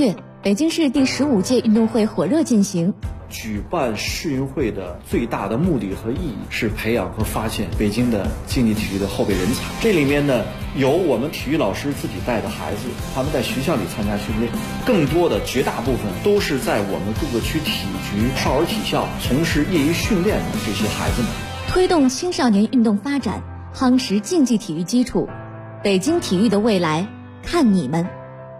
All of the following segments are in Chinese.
月，北京市第15届运动会火热进行。 举办世运会的最大的目的和意义是培养和发现北京的竞技体育的后备人才。这里面呢，有我们体育老师自己带的孩子，他们在学校里参加训练，更多的绝大部分都是在我们各个区体育局、少儿体校从事业余训练的这些孩子们。 推动青少年运动发展，夯实竞技体育基础，北京体育的未来，看你们！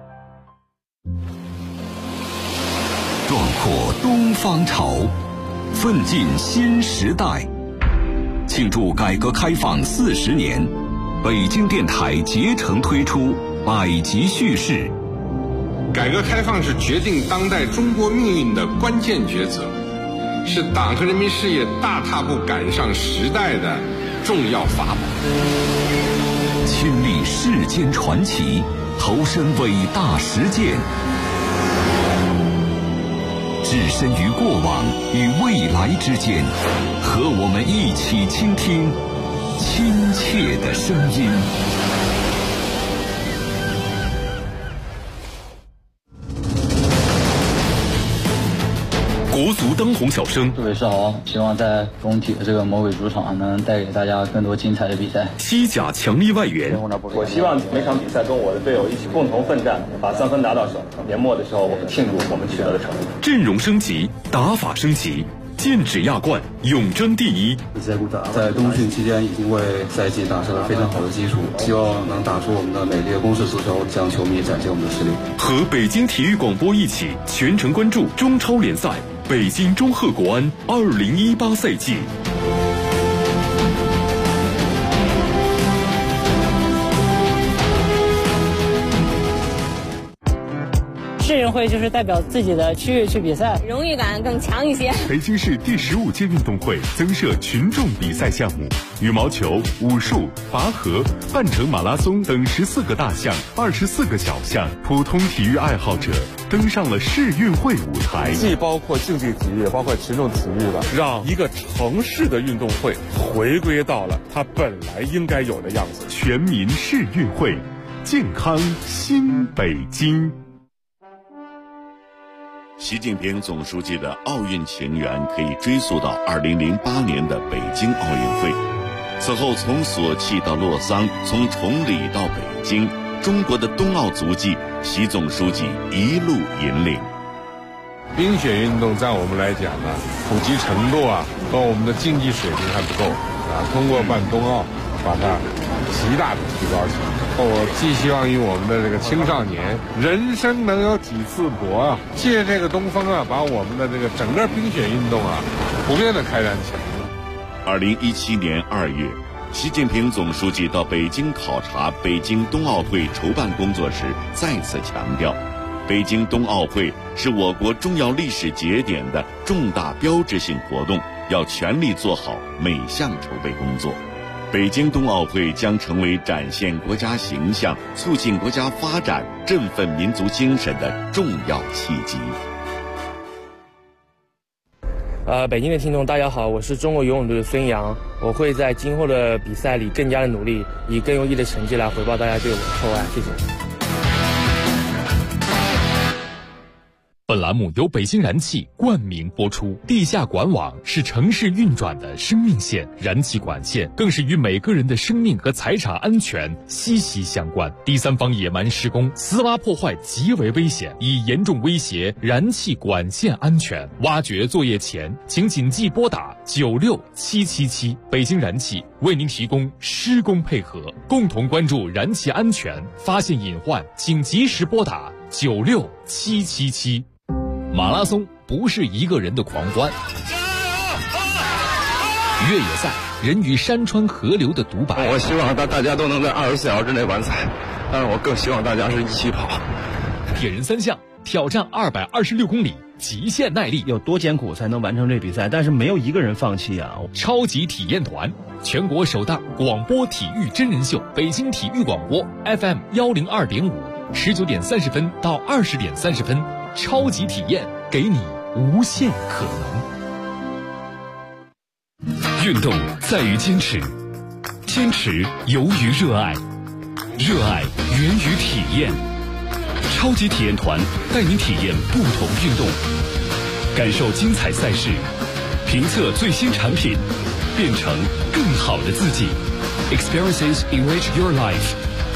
壮阔东方潮，奋进新时代。庆祝改革开放40年，北京电台竭诚推出百集叙事。 改革开放是决定当代中国命运的关键抉择，是党和人民事业大踏步赶上时代的重要法宝。 亲历世间传奇，投身伟大实践，置身于过往与未来之间，和我们一起倾听亲切的声音。 国足当红小生， 各位是好，希望在中体的这个魔鬼主场能带给大家更多精彩的比赛。 西甲强力外援， 我希望每场比赛跟我的队友一起共同奋战，把3分拿到手。年末的时候，我们庆祝我们取得的成绩。 阵容升级，打法升级，剑指亚冠，永争第一。 在冬训期间已经为赛季打下了非常好的基础，希望能打出我们的美丽的攻势足球，向球迷展现我们的实力。 和北京体育广播一起全程关注中超联赛北京中赫国安2018赛季。 世运会就是代表自己的区域去比赛， 荣誉感更强一些。 北京市第15届运动会增设群众比赛项目，羽毛球、武术、拔河、半程马拉松等14个大项、24个小项，普通体育爱好者登上了世运会舞台。 既包括竞技体育，也包括群众体育吧，让一个城市的运动会回归到了它本来应该有的样子。 全民世运会，健康新北京。 习近平总书记的奥运情缘可以追溯到2008年的北京奥运会。此后从索契到洛桑，从崇礼到北京，中国的冬奥足迹，习总书记一路引领。 冰雪运动在我们来讲呢，普及程度和我们的竞技水平还不够通过办冬奥，把它极大的提高起来。我寄希望于我们的这个青少年，人生能有几次搏借这个东风把我们的这个整个冰雪运动普遍的开展起来。 2017年2月，习近平总书记到北京考察北京冬奥会筹办工作时，再次强调，北京冬奥会是我国重要历史节点的重大标志性活动，要全力做好每项筹备工作。北京冬奥会将成为展现国家形象、促进国家发展、振奋民族精神的重要契机。 北京的听众大家好，我是中国游泳队的孙杨，我会在今后的比赛里更加的努力，以更优异的成绩来回报大家对我的厚爱，谢谢。 本栏目由北京燃气冠名播出。地下管网是城市运转的生命线，燃气管线更是与每个人的生命和财产安全息息相关。第三方野蛮施工、私挖破坏极为危险，已严重威胁燃气管线安全。挖掘作业前，请谨记拨打96777。北京燃气为您提供施工配合，共同关注燃气安全，发现隐患请及时拨打96777。马拉松不是一个人的狂欢，越野赛人与山川河流的独白。 我希望大家都能在24小时之内完赛，但是我更希望大家是一起跑。 铁人3项挑战226公里，极限耐力， 有多艰苦才能完成这比赛？但是没有一个人放弃啊！ 超级体验团，全国首档广播体育真人秀，北京体育广播 FM 102.5，19点30分到20点30分。超级体验，给你无限可能。 运动在于坚持，坚持由于热爱，热爱源于体验。 超级体验团带您体验不同运动，感受精彩赛事，评测最新产品，变成更好的自己。Experiences enrich your life。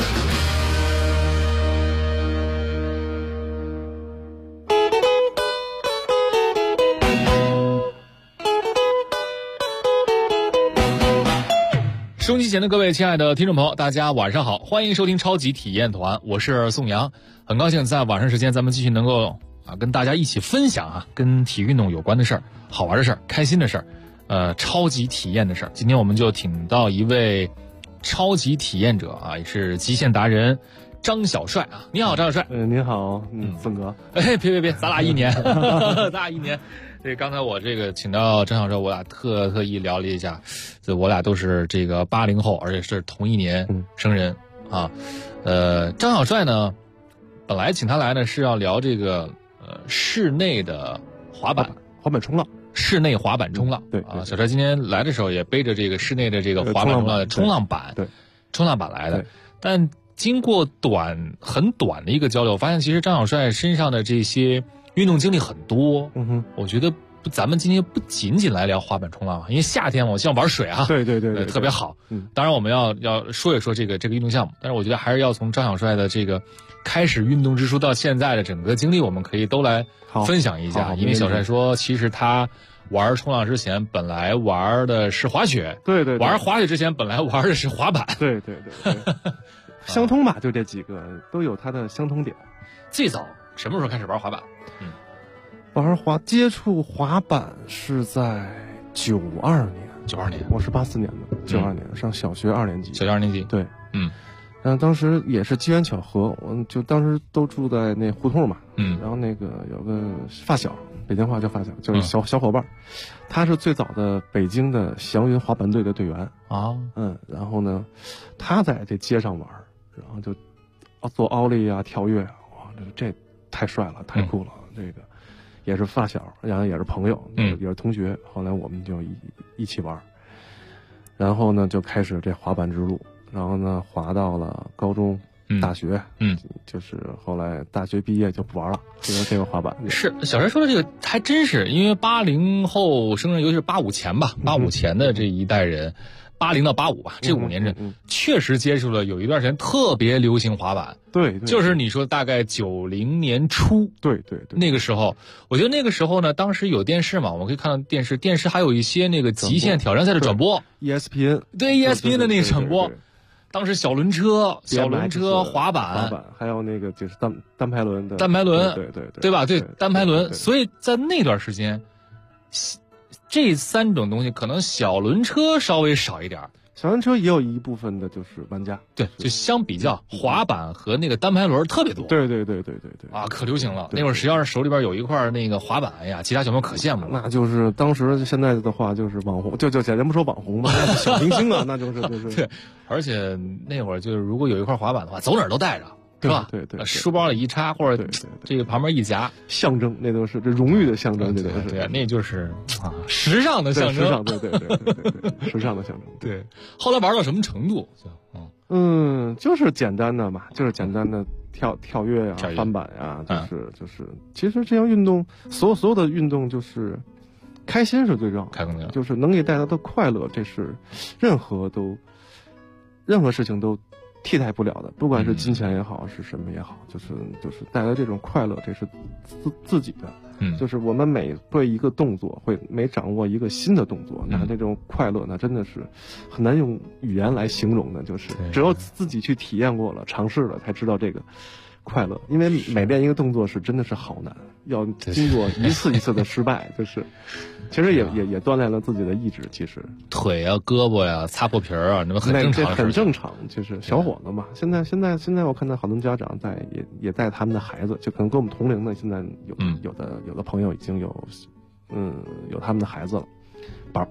收音机前的各位亲爱的听众朋友，大家晚上好，欢迎收听超级体验团，我是宋阳，很高兴在晚上时间咱们继续能够跟大家一起分享跟体育运动有关的事儿，好玩的事儿，开心的事儿，超级体验的事儿。今天我们就请到一位超级体验者也是极限达人张小帅你好，张小帅。 您好，宋哥。 别，咱俩一年，咱俩一年。对，刚才我这个请到张小帅，我俩特意聊了一下，我俩都是这个80后，而且是同一年生人张小帅呢，本来请他来呢是要聊这个室内的滑板冲浪， 室内滑板冲浪。 对小帅今天来的时候也背着这个室内的这个滑板冲浪的冲浪板， 对， 冲浪板来的。但经过很短的一个交流，发现其实张小帅身上的这些运动经历很多。我觉得咱们今天不仅仅来聊滑板冲浪，因为夏天我希望玩水对， 特别好。当然我们要说一说这个运动项目，但是我觉得还是要从张小帅的这个开始运动之初到现在的整个经历，我们可以都来分享一下。因为小帅说，其实他玩冲浪之前本来玩的是滑雪， 对， 玩滑雪之前本来玩的是滑板， 对，相通吧，就这几个都有它的相通点。 最早什么时候开始玩滑板？ 接触滑板是在92年，我是84年的，92年上小学2年级。 小学2年级， 对，当时也是机缘巧合，我就当时都住在那胡同嘛，然后那个有个发小，北京话叫发小，就是小伙伴，他是最早的北京的祥云滑板队的队员然后呢，他在这街上玩，然后就做奥利跳跃哇，这太帅了，太酷了，这个。也是发小，然后也是朋友，也是同学。后来我们就一起玩，然后呢就开始这滑板之路，然后呢滑到了高中、大学，就是后来大学毕业就不玩了，这个滑板。 是小帅说的这个还真是，因为80后生人，尤其是85前吧，85前的这一代人。80到85吧，这5年阵确实接触了，有一段时间特别流行滑板。 对， 就是你说大概90年初， 对， 那个时候，我觉得那个时候呢，当时有电视嘛，我们可以看到电视还有一些那个极限挑战赛的转播 ，ESPN， 对 ESPN 的那个转播，当时小轮车、滑板， 还有那个就是单排轮的， 对吧？对，单排轮，所以在那段时间。这3种东西可能小轮车稍微少一点， 小轮车也有一部分的就是玩家， 对，就相比较滑板和那个单排轮特别多， 对可流行了。那会儿谁要是手里边有一块那个滑板呀，其他小朋友可羡慕了。 那就是当时现在的话就是网红，就咱不说网红吧，小明星那就是对，而且那会儿就是如果有一块滑板的话，走哪儿都带着。是吧？ 对， 书包里一插，或者这个旁边一夹， 象征，那都是这荣誉的象征，这都是对，那就是时尚的象征， 时尚，对，时尚的象征。 对，后来玩到什么程度？ 就是简单的嘛，就是简单的跳跃呀、翻板呀，就是，其实这项运动，所有的运动就是开心是最重要的，就是能给带来的快乐，这是任何事情都替代不了的，不管是金钱也好，是什么也好，就是带来这种快乐，这是自己的。就是我们每会一个动作，每掌握一个新的动作，那这种快乐，那真的是很难用语言来形容的，就是只有自己去体验过了、尝试了，才知道这个快乐。因为每练一个动作真的是好难，要经过一次一次的失败，其实也锻炼了自己的意志。其实腿啊、胳膊呀、擦破皮儿啊，那么很正常， 很正常。就是小伙子嘛，现在我看到好多家长也带他们的孩子，就可能跟我们同龄的，现在有的朋友已经有他们的孩子了，板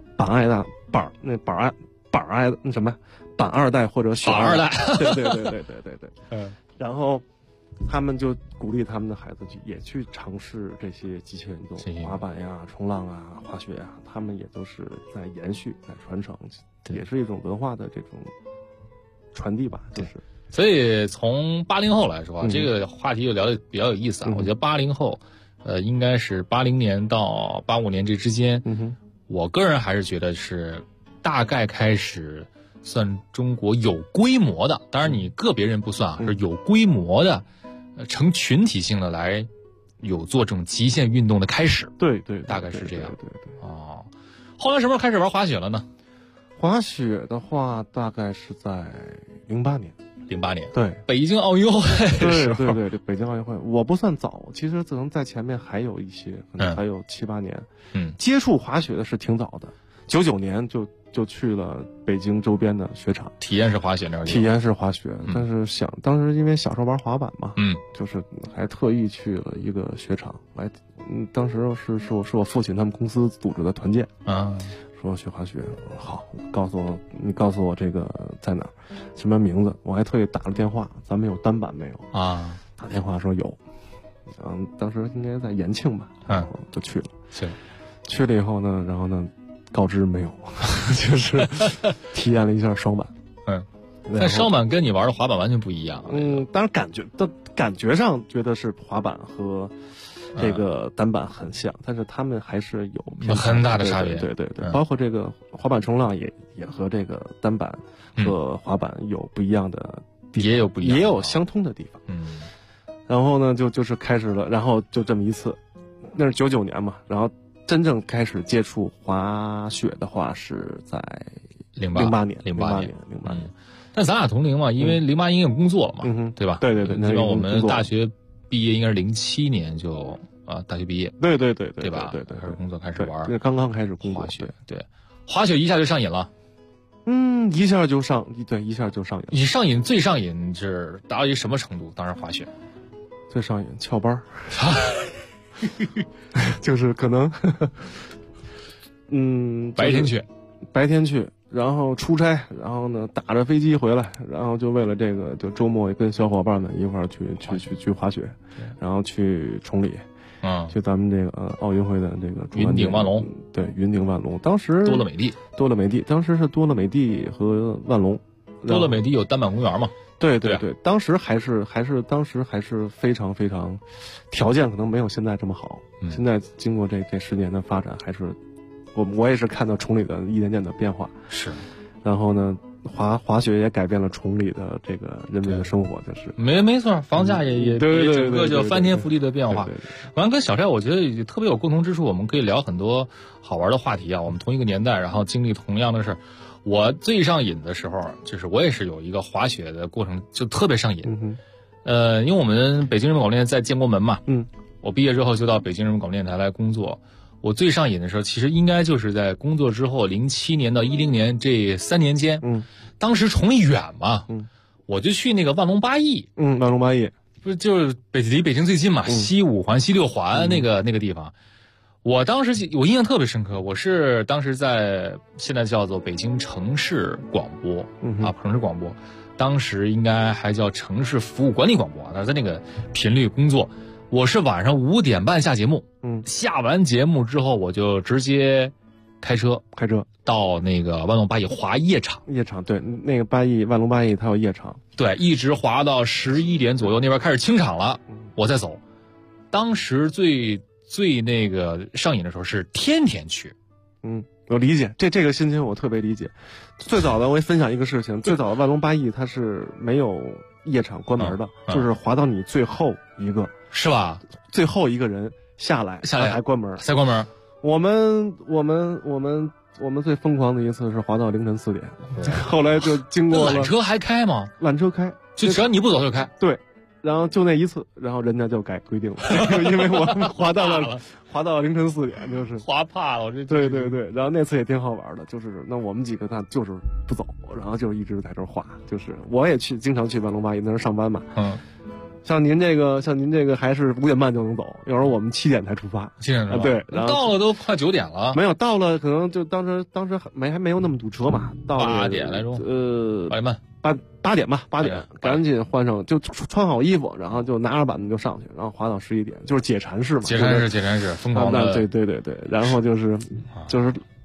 二代或者选二代， 对，然后。他们就鼓励他们的孩子也去尝试这些极限运动，滑板呀、冲浪啊、滑雪呀，他们也都是在延续、在传承，也是一种文化的这种传递吧。就是所以从80后来说，这个话题就聊得比较有意思啊。我觉得80后，应该是80年到85年这之间，我个人还是觉得是大概开始算中国有规模的，当然你个别人不算啊，是有规模的，成群体性的来有做这种极限运动的开始。 对， 大概是这样。 对。 哦，后来什么时候开始玩滑雪了呢？ 滑雪的话，大概是在08年。 08年， 对， 北京奥运会。 对，北京奥运会，我不算早，其实可能在前面还有一些，可能还有7、8年。接触滑雪的是挺早的，99年就去了北京周边的雪场， 体验式滑雪那种。 体验式滑雪，但是当时因为小时候玩滑板嘛，就是还特意去了一个雪场来，当时是我父亲他们公司组织的团建啊。说学滑雪，好，你告诉我这个在哪儿，什么名字？我还特意打了电话，咱们有单板没有啊？打电话说有，当时应该在延庆吧，就去了。去了以后呢，然后呢，告知没有，就是体验了一下双板。 但双板跟你玩的滑板完全不一样。 当然感觉上觉得是滑板和这个单板很像，但是他们还是有很大的差别。 对，包括这个滑板冲浪也和这个单板和滑板有不一样的地方， 也有不一样， 也有相通的地方。然后呢，就是开始了，然后就这么一次，那是99年嘛，然后真正开始接触滑雪的话是在08年。 但咱俩同龄嘛，因为08年有工作了嘛，对吧？ 对， 基本我们大学毕业应该是07年就大学毕业， 对吧？对，开始工作，开始玩， 刚刚开始工作滑雪，对，滑雪一下就上瘾了， 一下就上瘾。 你最上瘾是达到一什么程度？当时滑雪最上瘾翘班就是可能白天去，然后出差，然后呢打着飞机回来，然后就为了这个，就周末也跟小伙伴们一块儿去滑雪，然后去崇礼，去咱们这个奥运会的这个云顶万隆， 对，云顶万隆，当时多乐美地， 当时是多乐美地和万隆， 多乐美地有单板公园嘛？ 对，当时还是非常非常，条件可能没有现在这么好，现在经过这10年的发展，还是。我也是看到崇礼的一点点的变化， 是，然后呢，滑雪也改变了崇礼的这个人民的生活，就是没错，房价也整个就翻天覆地的变化。完跟小寨，我觉得也特别有共同之处，我们可以聊很多好玩的话题啊。我们同一个年代，然后经历同样的事儿。我最上瘾的时候，就是我也是有一个滑雪的过程，就特别上瘾。因为我们北京人民广播电台在建国门嘛，我毕业之后就到北京人民广播电台来工作。我最上瘾的时候，其实应该就是在工作之后07年到10年这3年间。当时崇礼远嘛，我就去那个万隆8亿。 万隆8亿不是就是离北京最近嘛，西5环、西6环那个地方。我当时我印象特别深刻，我是当时在现在叫做北京城市广播城市广播，当时应该还叫城市服务管理广播，在那个频率工作。我是晚上5点半下节目，下完节目之后我就直接开车到那个万隆8亿滑夜场。 对，那个万隆8亿它有夜场， 对，一直滑到11点左右，那边开始清场了，我再走。当时最那个上瘾的时候是天天去。 我理解这个心情，我特别理解。最早的我也分享一个事情，最早的万隆8亿它是没有夜场关门的，就是滑到你最后一个。 是吧？ 最后一个人下来还关门， 才关门。 我们最疯狂的一次是滑到凌晨4点，后来就经过了。 缆车还开吗？ 缆车开， 就只要你不走就开。 对，然后就那一次，然后人家就改规定了，因为我滑到凌晨4点，就是滑怕了。 对，然后那次也挺好玩的，就是那我们几个他就是不走，然后就一直在这滑，就是我也经常去万隆8亿，那时候上班嘛。像您这个还是5点半就能走，有时候我们7点才出发。 7点对，然后到了都快9点了。 没有到了，可能就当时还没有那么堵车嘛。到 8点来钟。8点半。 8点吧，8点，赶紧换上，就穿好衣服，然后就拿着板子就上去，然后滑到11点，就是解馋式嘛。 解馋式，疯狂的。 对，然后就是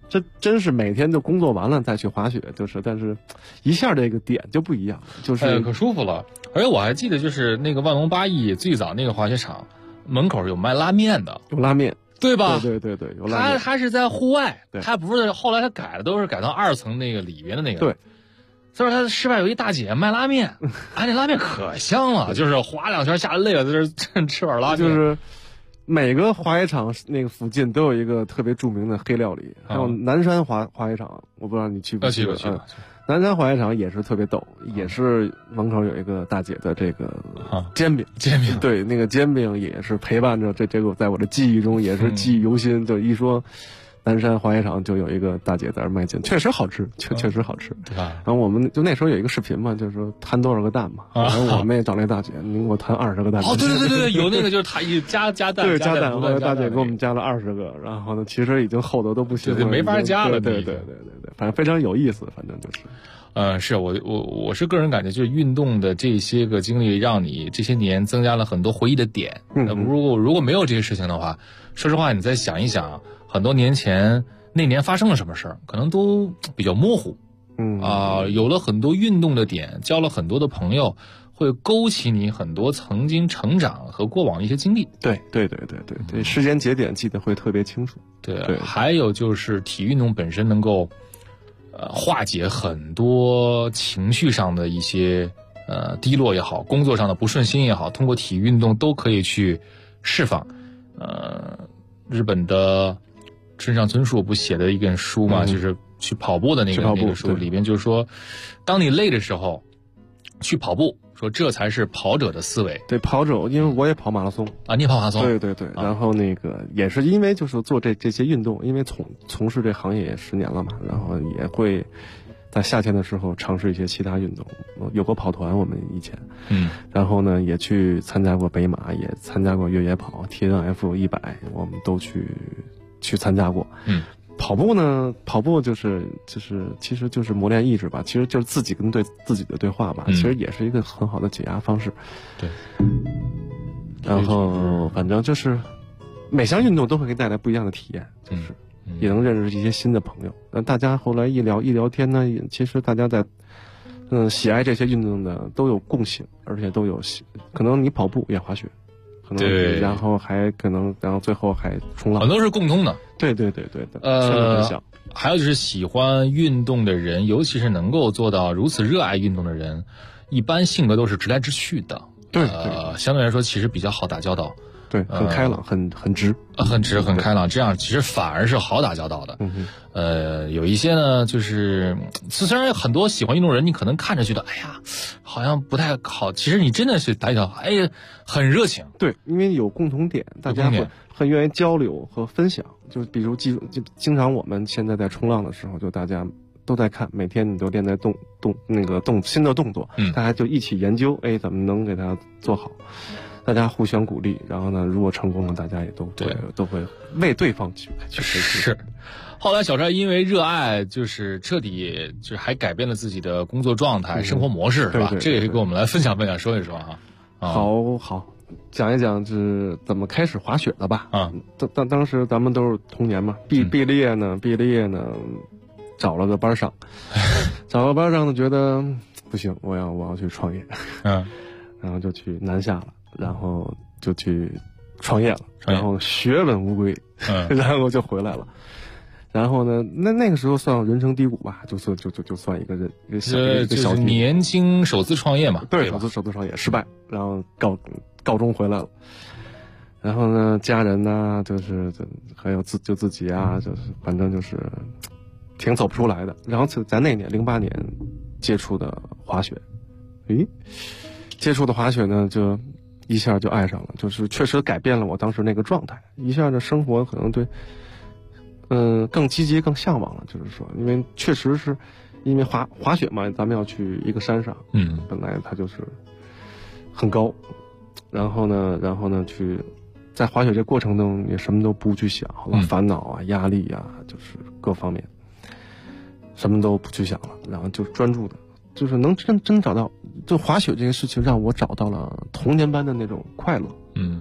这真是每天就工作完了再去滑雪，就是但是一下这个点就不一样，就是可舒服了。而且我还记得就是那个万隆8亿最早那个滑雪场门口有卖拉面的， 有拉面。 对吧？ 对，有拉面。 他是在户外，他不是后来他改了，都是改到2层那个里边的那个。 对， 所以说他室外有一大姐卖拉面，那拉面可香了，就是滑2圈下来累了，在这吃碗拉面。 就是每个滑雪场那个附近都有一个特别著名的黑料理，还有南山滑雪场，我不知道你去不去过。南山滑雪场也是特别逗，也是门口有一个大姐的这个煎饼，对，那个煎饼也是陪伴着这个，在我的记忆中也是记忆犹新。就一说南山滑雪场，就有一个大姐在那卖煎，确实好吃，确实好吃，对吧？然后我们就那时候有一个视频嘛，就是说摊多少个蛋嘛，然后我们也找那大姐，您给我摊20个蛋。 哦，对，有那个就是他一加蛋， 对，加蛋，后来大姐给我们加了20个，然后呢，其实已经厚的都不行了， 没法加了。 对，反正非常有意思，反正就是。 是我是个人感觉，就是运动的这些个经历，让你这些年增加了很多回忆的点。如果没有这些事情的话，说实话，你再想一想，很多年前那年发生了什么事儿，可能都比较模糊。有了很多运动的点，交了很多的朋友，会勾起你很多曾经成长和过往的一些经历。 对，时间节点记得会特别清楚。 对，还有就是体育运动本身能够。化解很多情绪上的一些低落也好，工作上的不顺心也好，通过体育运动都可以去释放。日本的村上春树不写的一本书嘛，就是去跑步的那个书里边，就是说，当你累的时候，去跑步。说这才是跑者的思维。 对，跑者，因为我也跑马拉松啊，你也跑马拉松？ 对，然后那个也是因为就是做这些运动，因为从事这行业也10年了嘛，然后也会在夏天的时候尝试一些其他运动。有过跑团，我们以前，然后呢也去参加过北马，也参加过越野跑 TNF 100，我们都去参加过。跑步就是其实就是磨练意志吧，其实就是自己跟自己的对话吧，其实也是一个很好的解压方式。 对。 然后反正就是每项运动都会给带来不一样的体验，就是也能认识一些新的朋友。那大家后来一聊天呢，其实大家在喜爱这些运动的都有共性，而且都有可能你跑步也滑雪。 对， 然后最后还冲浪， 很多是共通的。 对， 还有就是喜欢运动的人，尤其是能够做到如此热爱运动的人，一般性格都是直来直去的。 对， 相对来说其实比较好打交道。 对，很开朗，很直， 很开朗，这样其实反而是好打交道的。有一些呢，就是虽然很多喜欢运动人，你可能看着觉得，哎呀，好像不太好，其实你真的是打交道，哎呀，很热情。 对，因为有共同点，大家会很愿意交流和分享。就比如经常我们现在在冲浪的时候，就大家都在看，每天你都练在新的动作，大家就一起研究，怎么能给它做好。大家互相鼓励，然后呢，如果成功了，大家也都会为对方去是。后来小帅因为热爱，就是彻底就是还改变了自己的工作状态、生活模式，是吧？这也可以跟我们来分享分享，说一说哈。 好，讲一讲是怎么开始滑雪的吧。当时咱们都是童年嘛，毕了业呢，找了个班上，呢，觉得不行，我要去创业，然后就去南下了。然后就去创业了，然后血本无归，然后就回来了。然后呢，那个时候算人生低谷吧，就算一个小年轻首次创业嘛， 对，首次创业失败，然后告终回来了。然后呢，家人呢，就是还有自己啊，就是反正就是挺走不出来的。然后在那年08年接触的滑雪，接触的滑雪呢就。一下就爱上了，就是确实改变了我当时那个状态，一下的生活可能对，更积极、更向往了。就是说，因为确实是因为滑雪嘛，咱们要去一个山上，本来它就是很高，然后呢，去在滑雪这过程中也什么都不去想，烦恼啊、压力啊，就是各方面什么都不去想了，然后就专注的。就是能真找到，就滑雪这个事情让我找到了童年般的那种快乐。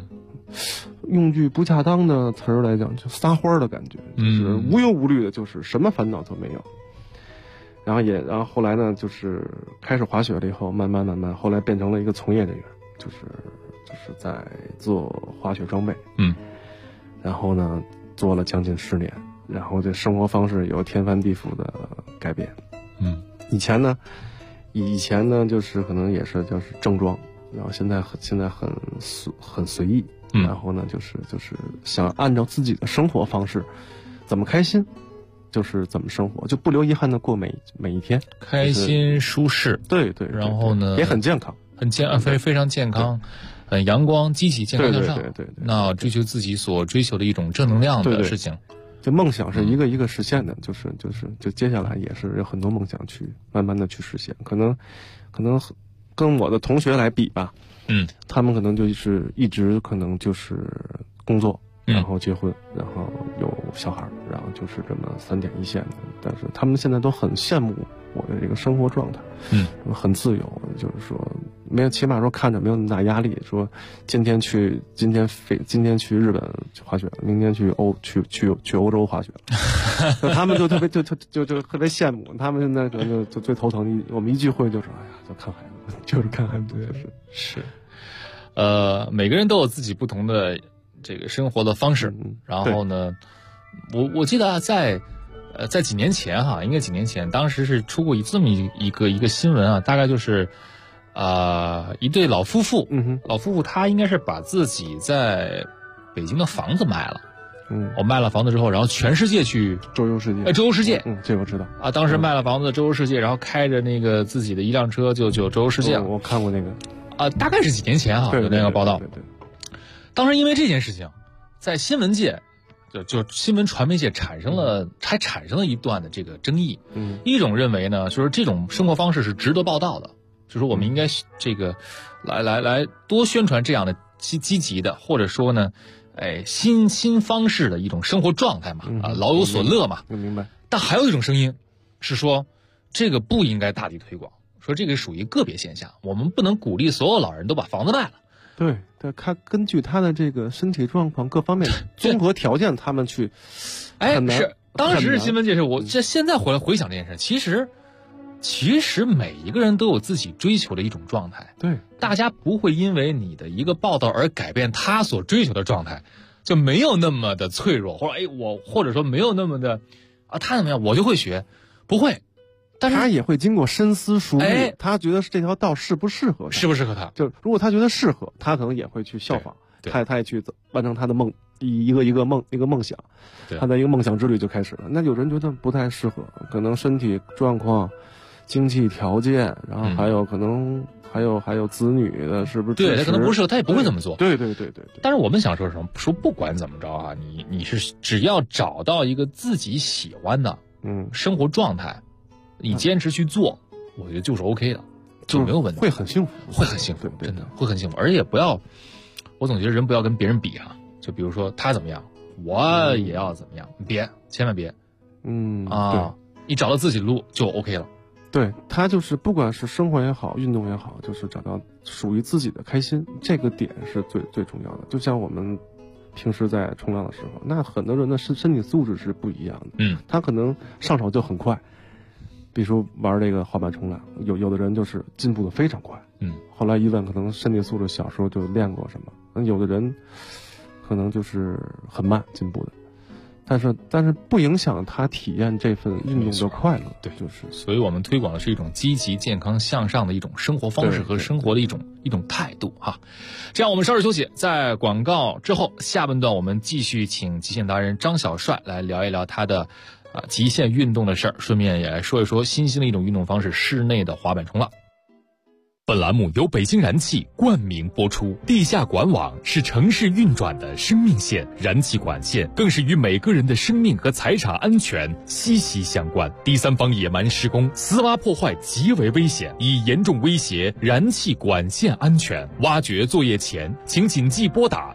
用句不恰当的词儿来讲，就撒欢儿的感觉，就是无忧无虑的，就是什么烦恼都没有。然后后来呢，就是开始滑雪了以后，慢慢，后来变成了一个从业人员，就是在做滑雪装备。然后呢，做了将近10年，然后这生活方式有天翻地覆的改变。以前呢，就是可能也是就是正装，然后现在很随意。然后呢，就是想按照自己的生活方式，怎么开心，就是怎么生活，就不留遗憾的过每一天， 开心舒适。对，然后呢， 也很健康， 非常健康，很阳光、积极、健康向上。对。那追求自己所追求的一种正能量的事情。 这梦想是一个一个实现的，就接下来也是有很多梦想去慢慢的去实现。可能跟我的同学来比吧。他们可能就是一直可能就是工作，然后结婚，然后有小孩，然后就是这么3点一线的。但是他们现在都很羡慕我的这个生活状态，很自由，就是说起码说看着没有那么大压力。说今天去日本滑雪，明天去欧洲滑雪，他们就特别就特别羡慕。他们现在可能就最头疼，我们一聚会就说，哎呀，就看孩子，就是看孩子， 是。每个人都有自己不同的这个生活的方式。然后呢，我记得在几年前哈，应该几年前，当时是出过这么一个新闻啊，大概就是一对老夫妇，老夫妇他应该是把自己在北京的房子卖了。我卖了房子之后，然后全世界去周游世界。 周游世界， 这我知道啊。当时卖了房子，周游世界，然后开着那个自己的一辆车就周游世界了。 我看过那个。 大概是几年前哈，有那个报道。 对。 当时因为这件事情，在新闻界，就新闻传媒界产生了一段的这个争议。一种认为呢，就是这种生活方式是值得报道的，就是我们应该这个来多宣传这样的积极的，或者说呢，新方式的一种生活状态嘛，老有所乐嘛。 明白。 但还有一种声音是说，这个不应该大力推广。说这个属于个别现象，我们不能鼓励所有老人都把房子卖了。 对，他根据他的这个身体状况各方面综合条件，他们去。 是当时是新闻界是我这现在回想这件事，其实每一个人都有自己追求的一种状态。 对， 大家不会因为你的一个报道而改变他所追求的状态，就没有那么的脆弱，或者说没有那么的他怎么样我就会学，不会。但是他也会经过深思熟虑，他觉得这条道适不适合他，就如果他觉得适合，他可能也会去效仿，他也去完成他的梦，一个梦想，他的一个梦想之旅就开始了。那有人觉得不太适合，可能身体状况、经济条件，然后还有可能还有子女的，是不是？ 对，他可能不适合，他也不会这么做。 对。 但是我们想说什么？说不管怎么着啊，你是只要找到一个自己喜欢的生活状态。你坚持去做，我觉得就是 OK 的，就没有问题， 会很幸福， 真的会很幸福。而且不要，我总觉得人不要跟别人比啊。就比如说他怎么样，我也要怎么样，千万别，你找到自己的路就 OK 了。 对，他就是不管是生活也好，运动也好，就是找到属于自己的开心，这个点是最重要的。就像我们平时在冲浪的时候，那很多人的身体素质是不一样的，他可能上手就很快。比如说玩这个滑板冲浪，有的人就是进步的非常快，后来一问可能身体素质小时候就练过什么，有的人可能就是很慢进步的，但是不影响他体验这份运动的快乐。 对，所以我们推广的是一种积极、健康、向上的一种生活方式和生活的一种态度哈。这样我们稍事休息，在广告之后，下半段我们继续请极限达人张小帅来聊一聊他的极限运动的事儿，顺便也来说一说新兴的一种运动方式——室内的滑板冲浪。 本栏目由北京燃气冠名播出。地下管网是城市运转的生命线，燃气管线更是与每个人的生命和财产安全息息相关。第三方野蛮施工、私挖破坏极为危险，已严重威胁燃气管线安全。挖掘作业前，请谨记拨打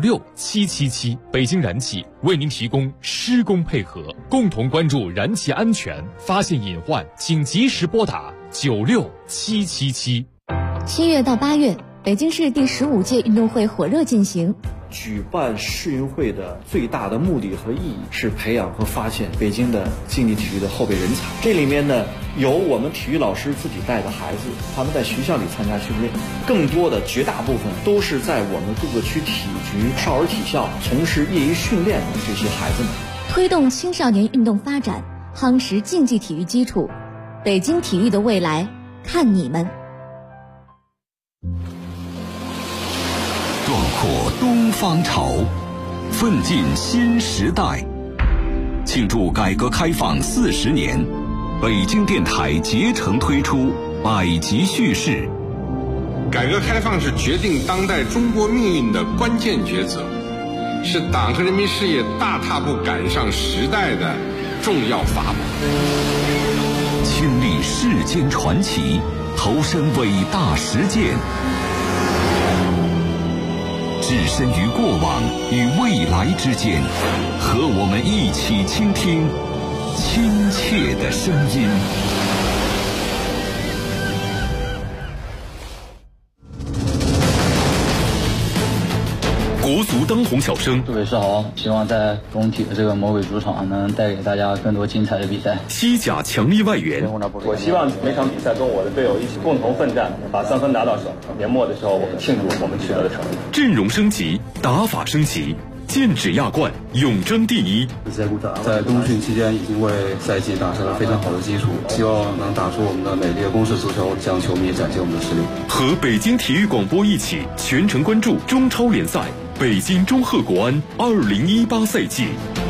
96777。北京燃气为您提供施工配合，共同关注燃气安全，发现隐患请及时拨打96777。 7月到8月， 北京市第15届运动会火热进行。 举办世运会的最大的目的和意义是培养和发现北京的竞技体育的后备人才。这里面呢，有我们体育老师自己带的孩子，他们在学校里参加训练，更多的绝大部分都是在我们各个区体育局、少儿体校从事业余训练的这些孩子们。 推动青少年运动发展，夯实竞技体育基础，北京体育的未来看你们。 壮阔东方潮，奋进新时代。庆祝改革开放40年，北京电台竭诚推出百集叙事。 改革开放是决定当代中国命运的关键抉择，是党和人民事业大踏步赶上时代的重要法宝。 亲历世间传奇，投身伟大实践，置身于过往与未来之间，和我们一起倾听亲切的声音。国足当红小生， 各位是好，希望在中体的这个魔鬼主场能带给大家更多精彩的比赛。 西甲强力外援， 我希望每场比赛跟我的队友一起共同奋战，把3分拿到手。年末的时候，我们庆祝我们取得的成绩。 阵容升级，打法升级，剑指亚冠，永争第一。 在冬训期间已经为赛季打下了非常好的基础，希望能打出我们的美丽的攻势足球，向球迷展现我们的实力。 和北京体育广播一起全程关注中超联赛，北京中赫国安2018赛季。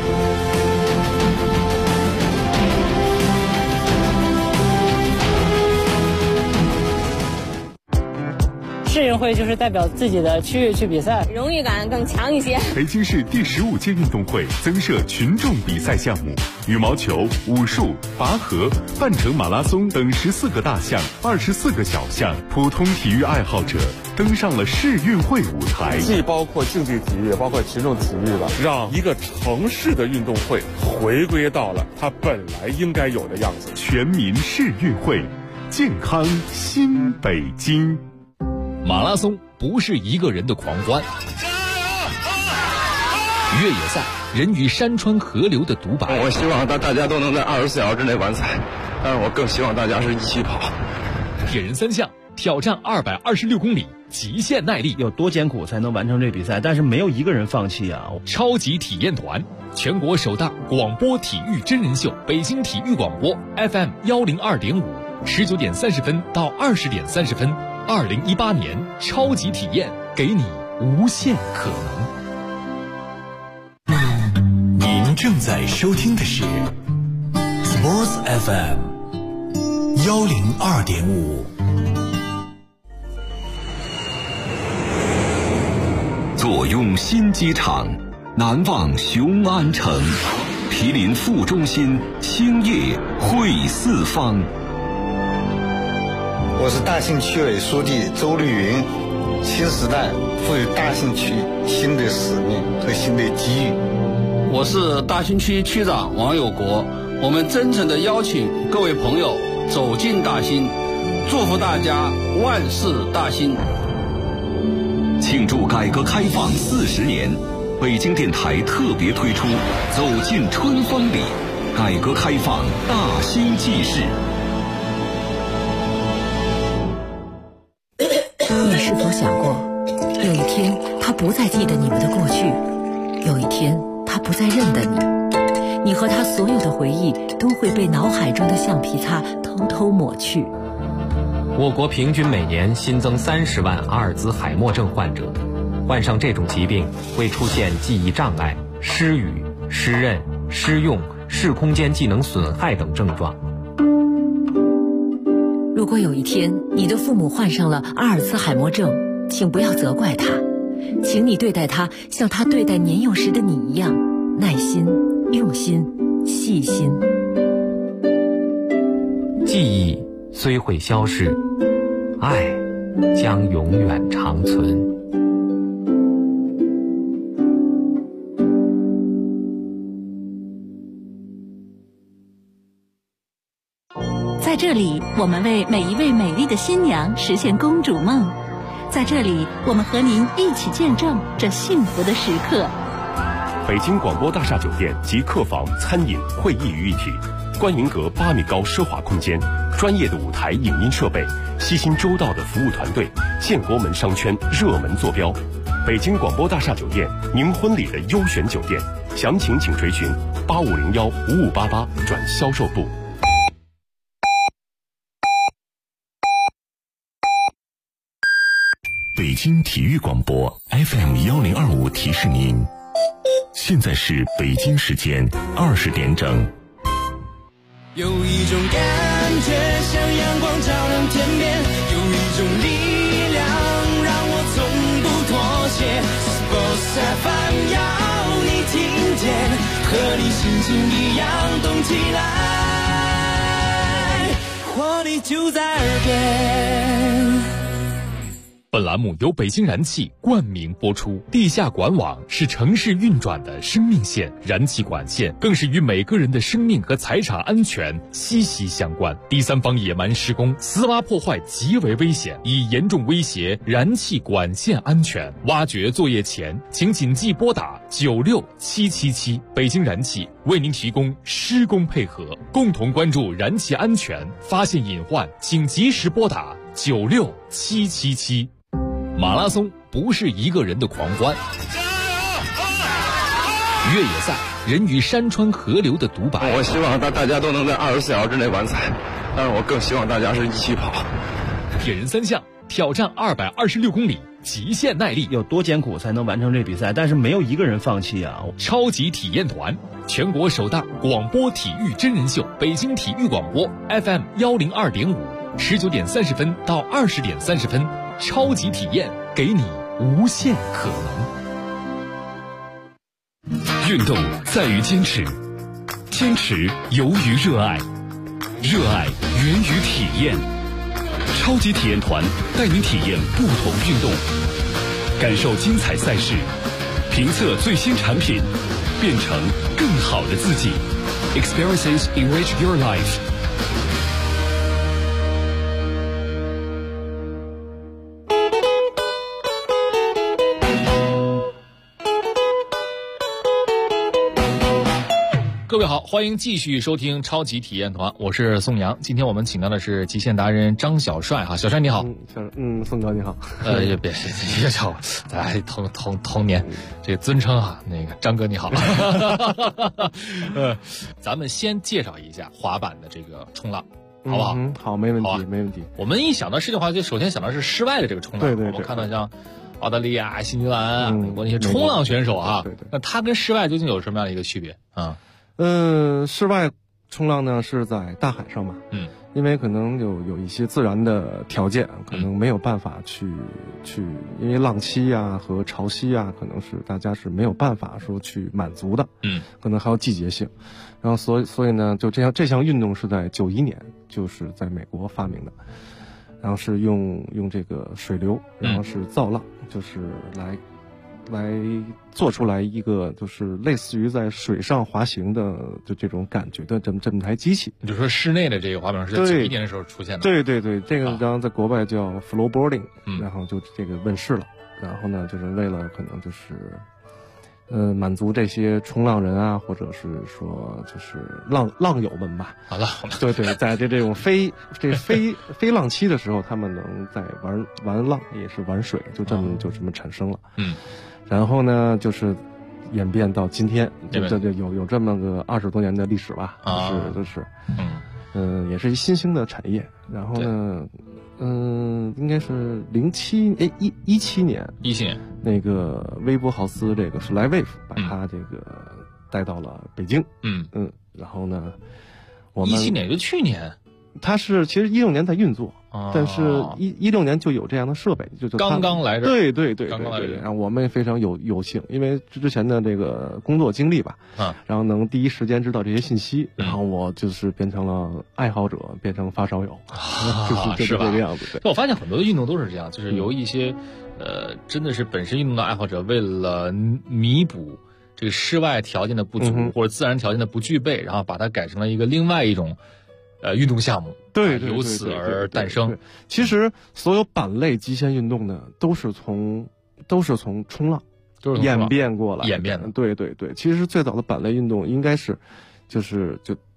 世运会就是代表自己的区域去比赛， 荣誉感更强一些。 北京市第15届运动会增设群众比赛项目，羽毛球、武术、拔河、半程马拉松等14个大项、24个小项，普通体育爱好者登上了世运会舞台。 既包括竞技体育，也包括群众体育了，让一个城市的运动会回归到了它本来应该有的样子。 全民世运会，健康新北京。 马拉松不是一个人的狂欢，越野赛人与山川河流的独白。 我希望大家都能在24小时之内完赛，但是我更希望大家是一起跑。 铁人3项挑战226公里，极限耐力， 有多艰苦才能完成这比赛？但是没有一个人放弃啊！ 超级体验团，全国首档广播体育真人秀，北京体育广播 FM 102.5，19点30分到20点30分。2018年超级体验，给你无限可能。您正在收听的是 Sports FM 102.5。坐拥新机场，难忘雄安城，毗邻副中心，兴业汇四方。 我是大兴区委书记周绿云。新时代赋予大兴区新的使命和新的机遇。 我是大兴区区长王有国。我们真诚地邀请各位朋友走进大兴，祝福大家万事大兴。 庆祝改革开放40年，北京电台特别推出《走进春风里》改革开放大兴纪事。 你是否想过，有一天他不再记得你们的过去，有一天他不再认得你，你和他所有的回忆都会被脑海中的橡皮擦偷偷抹去。 我国平均每年新增30万阿尔兹海默症患者，患上这种疾病会出现记忆障碍、失语、失认、失用、视空间技能损害等症状。 如果有一天你的父母患上了阿尔兹海默症，请不要责怪他，请你对待他像他对待年幼时的你一样，耐心、用心、细心。 记忆虽会消逝，爱将永远长存。 在这里，我们为每一位美丽的新娘实现公主梦。 在这里，我们和您一起见证这幸福的时刻。 北京广播大厦酒店集客房、餐饮、会议于一体，观银阁8米高奢华空间，专业的舞台影音设备，悉心周到的服务团队，建国门商圈热门坐标。北京广播大厦酒店，您婚礼的优选酒店，详情请垂询8501-5588转销售部。 北京体育广播 FM1025提示您，现在是北京时间20点整。 有一种感觉像阳光照亮天边，有一种力量让我从不妥协。Sports FM 要你听见，和你心情一样动起来，活力就在耳边。 本栏目由北京燃气冠名播出。地下管网是城市运转的生命线，燃气管线更是与每个人的生命和财产安全息息相关。第三方野蛮施工、私挖破坏极为危险，已严重威胁燃气管线安全。挖掘作业前，请谨记拨打96777。北京燃气为您提供施工配合，共同关注燃气安全，发现隐患请及时拨打96777。马拉松不是一个人的狂欢，越野赛人与山川河流的独白。 我希望大家都能在24小时之内完赛，但是我更希望大家是一起跑。 铁人3项挑战226公里，极限耐力， 有多艰苦才能完成这比赛？但是没有一个人放弃啊！ 超级体验团，全国首档广播体育真人秀，北京体育广播 FM102.5，19点30分到20点30分。超级体验，给你无限可能。运动在于坚持，坚持由于热爱，热爱源于体验。超级体验团带您体验不同运动，感受精彩赛事，评测最新产品，变成更好的自己。Experiences enrich your life。 各位好，欢迎继续收听超级体验团，我是宋阳。今天我们请到的是极限达人张小帅哈，小帅你好。 宋哥你好。 别叫我，咱还同年，这个尊称啊，那个张哥你好。咱们先介绍一下滑板的这个冲浪，好不好？ 好，没问题，没问题。 我们一想到世界滑，就首先想到是室外的这个冲浪。 对， 我们看到像澳大利亚、新西兰啊、美国那些冲浪选手啊， 对， 那它跟室外究竟有什么样的一个区别啊？ 室外冲浪呢是在大海上嘛，因为可能有一些自然的条件，可能没有办法去，因为浪期啊和潮汐啊，可能是大家是没有办法说去满足的，可能还有季节性，然后所以呢，就这项运动是在91年就是在美国发明的，然后是用这个水流，然后是造浪，就是来做出来一个就是类似于在水上滑行的就这种感觉的这么台机器。 你就说室内的这个滑板是在91年的时候出现的。 对，这个然后在国外叫 flowboarding，然后就这个问世了。然后呢，就是为了可能就是满足这些冲浪人啊，或者是说就是浪友们吧。 好了， 对，在这种非浪期的时候，他们能在玩浪也是玩水，就这么产生了。然后呢，就是演变到今天，这有这么个20多年的历史吧，也是一新兴的产业。然后呢，应该是17年，那个微波豪斯这个 Flywave 把它这个带到了北京，然后呢，我们 17年就去年， 它是其实16年在运作。但是16年就有这样的设备，就刚刚来着。 对，刚刚来着。然后我们也非常有幸，因为之前的这个工作经历吧，然后能第一时间知道这些信息，然后我就是变成了爱好者，变成发烧友，就是这个样子。 我发现很多的运动都是这样，就是由一些真的是本身运动的爱好者，为了弥补这个室外条件的不足或者自然条件的不具备，然后把它改成了一个另外一种运动项目， 对， 由此而诞生。 其实所有板类极限运动呢，都是从冲浪演变过来， 演变的。 对，其实最早的板类运动应该是就是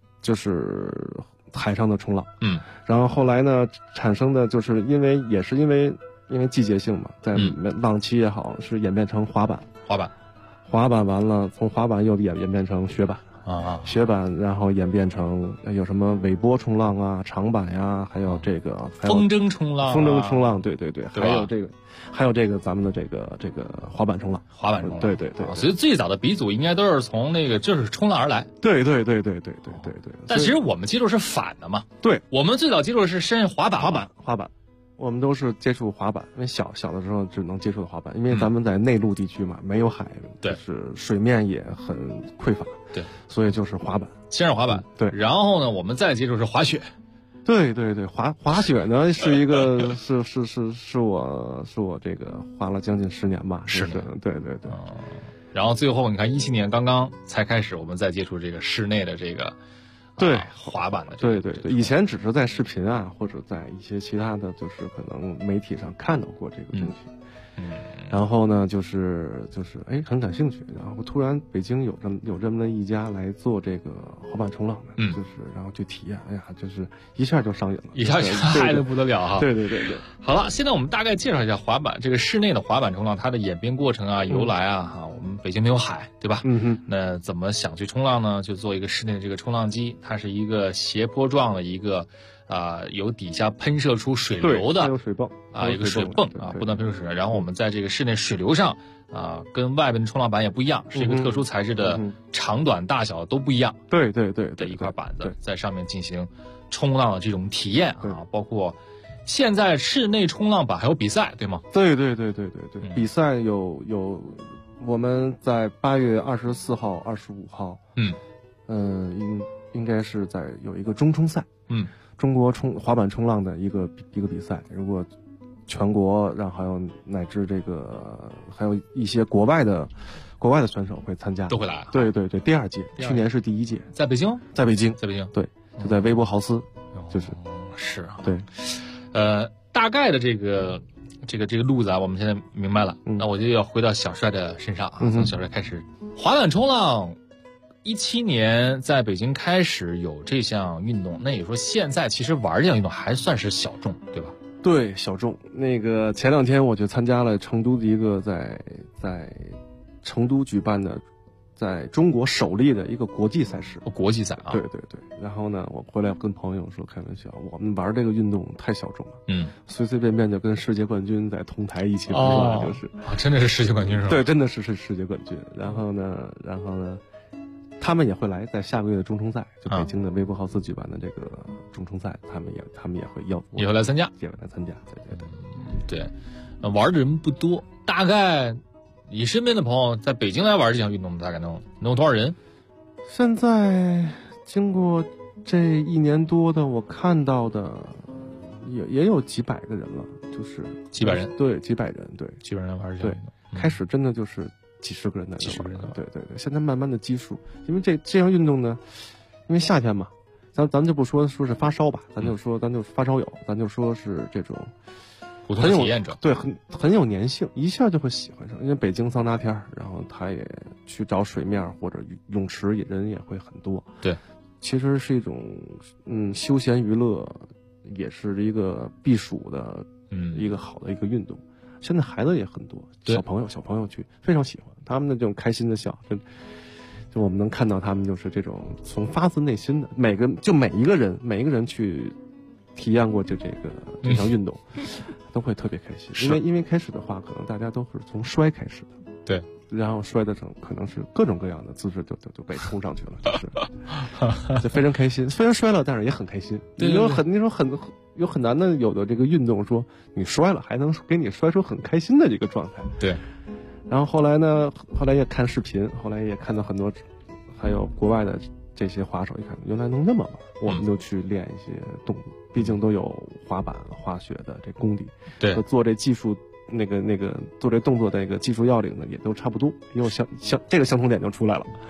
海上的冲浪，然后后来呢产生的就是因为季节性嘛，在浪期也好，是演变成滑板完了，从滑板又演变成雪板。雪板，然后演变成有什么尾波冲浪啊、长板呀，还有这个风筝冲浪， 对，还有这个咱们的这个滑板冲浪，对， 所以最早的鼻祖应该都是从那个就是冲浪而来， 对。 但其实我们接触是反的嘛， 对， 我们最早接触的是先滑板。 我们都是接触滑板，因为小的时候只能接触滑板，因为咱们在内陆地区嘛，没有海，就是水面也很匮乏， 对， 所以就是滑板， 先是滑板， 对， 然后呢，我们再接触是滑雪， 对，滑雪呢是一个是我这个花了将近10年吧， 是的，对， 然后最后你看17年刚刚才开始，我们再接触这个室内的这个。 对， 滑板的对，以前只是在视频啊，或者在一些其他的就是可能媒体上看到过这个东西，然后呢，就是很感兴趣，然后突然北京有这么一家来做这个滑板冲浪的，就是然后去体验，哎呀，就是一下就上瘾了， 一下就嗨得不得了哈。 对。 好了，现在我们大概介绍一下滑板这个室内的滑板冲浪它的演变过程啊、由来啊哈。我们北京没有海，对吧？那怎么想去冲浪呢？就做一个室内的这个冲浪机，它是一个斜坡状的一个。由底下喷射出水流的， 有水泵一个水泵不断喷出水。然后我们在这个室内水流上跟外面的冲浪板也不一样，是一个特殊材质的，长短大小都不一样。 对的一块板子，在上面进行冲浪的这种体验啊，包括现在室内冲浪板还有比赛，对吗？ 对，比赛有我们在8月24号、25号，应该是在有一个中冲赛，中国滑板冲浪的一个比赛，如果全国，然后还有乃至这个还有一些国外的选手会参加， 都会来。 对，第2届，去年是第1届， 在北京， 对，就在微波豪斯， 是啊， 对， 大概的这个路子啊，我们现在明白了，那我就要回到小帅的身上啊，从小帅开始，滑板冲浪。17年在北京开始有这项运动，那也说现在其实玩这项运动还算是小众，对吧？ 对，小众。那个前2天我就参加了成都的一个在成都举办的，在中国首例的一个国际赛事。 国际赛啊。 对。然后呢，我回来跟朋友说开玩笑，我们玩这个运动太小众了，随随便便就跟世界冠军在同台一起玩，就是真的是世界冠军是吧？ 对，真的是世界冠军。然后呢。他们也会来，在下个月的中冲赛，就北京的微波豪斯举办的这个中冲赛，他们也会也会来参加，对，玩的人不多，大概你身边的朋友在北京来玩这项运动，大概能有多少人？ 现在经过这1年多的，我看到的也有几百个人了，就是几百人， 对，几百人，对， 几百人玩这项运动，开始真的就是几十个人在玩，对，现在慢慢的基数，因为这项运动呢，因为夏天嘛，咱就不说是发烧吧，咱就发烧友，咱就说是这种普通体验者， 对，很有粘性，一下就会喜欢上。因为北京桑拿天，然后他也去找水面或者泳池，人也会很多。 对， 其实是一种休闲娱乐，也是一个避暑的一个好的一个运动。现在孩子也很多，小朋友去非常喜欢他们的这种开心的笑，就我们能看到他们就是这种从发自内心的每一个人去体验过这项运动，都会特别开心。因为开始的话，可能大家都是从摔开始的， 对， 然后摔的成可能是各种各样的姿势就被冲上去了，就非常开心。虽然摔了，但是也很开心。你说很难的有的这个运动，说你摔了还能给你摔出很开心的这个状态。 对。 然后后来也看视频，后来也看到很多，还有国外的这些滑手，一看原来能那么玩，我们就去练一些动作，毕竟都有滑板、滑雪的这功底， 对， 做这技术那个做这动作的那个技术要领呢，也都差不多，因为像这个相同点就出来了。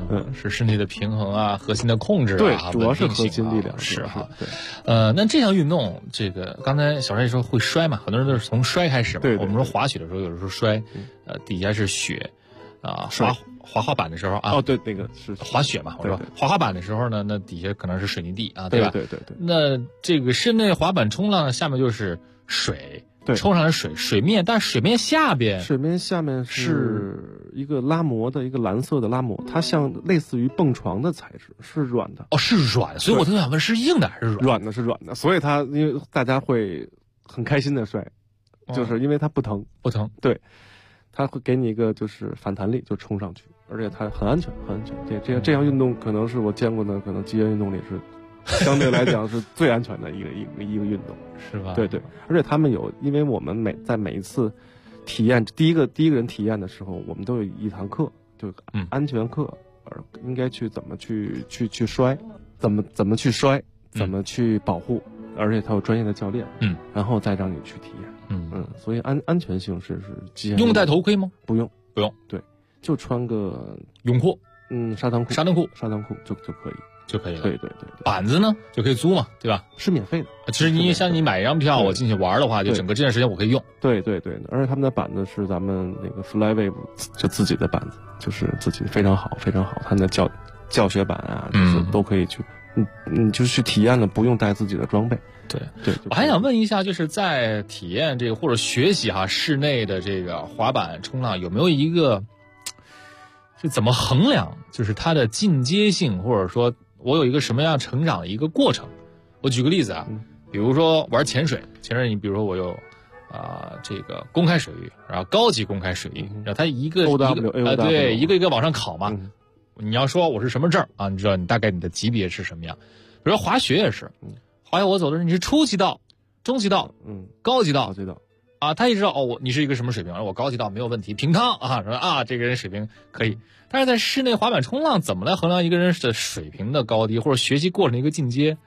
是身体的平衡啊，核心的控制啊， 对，主要是核心力量是哈。 对， 那这项运动，这个刚才小帅说会摔嘛，很多人都是从摔开始嘛。 对， 我们说滑雪的时候，有的时候摔，底下是雪，滑板的时候啊， 哦，对，那个是滑雪嘛，对吧？滑板的时候呢，那底下可能是水泥地啊，对吧？ 对。 那这个室内滑板冲浪下面就是水。 对， 冲上来水面，但水面下边是一个拉膜的一个蓝色的拉膜，它像类似于蹦床的材质，是软的。 哦，是软，所以我特想问，是硬的还是软的？是软的，所以它因为大家会很开心的摔，就是因为它不疼，对，它会给你一个就是反弹力，就冲上去，而且它很安全，很安全。对，这样运动可能是我见过的，可能极限运动里是。相对来讲是最安全的一个运动， 是吧？ 对，而且他们有，因为我们在每一次体验第一个人体验的时候，我们都有一堂课，就安全课，应该去怎么去摔，怎么去摔，怎么去保护，而且他有专业的教练，然后再让你去体验，所以安全性是极限。 用戴头盔吗？ 不用， 对， 就穿个泳裤， 沙滩裤就可以。 就可以了。 对， 板子呢就可以租嘛，对吧？ 是免费的。 其实你买一张票，我进去玩的话，就整个这段时间我可以用。 对，而且他们的板子是咱们那个 Flywave 就自己的板子，就是自己非常好，他们的教学板啊，就是都可以去，你就是去体验了，不用带自己的装备。对， 我还想问一下，就是在体验这个或者学习室内的这个滑板冲浪，有没有一个是怎么衡量，就是它的进阶性，或者说我有一个什么样成长的一个过程？我举个例子啊，比如说玩潜水，你比如说我有这个公开水域，然后高级公开水域，然后它一个对一个往上考嘛。你要说我是什么证啊？你知道你大概你的级别是什么样？比如说滑雪也是，滑雪我走的是你是初级道、中级道、高级道啊，他也知道你是一个什么水平，我高级道没有问题，平汤啊，说这个人水平可以。但是在室内滑板冲浪，怎么来衡量一个人的水平的高低，或者学习过程的一个进阶？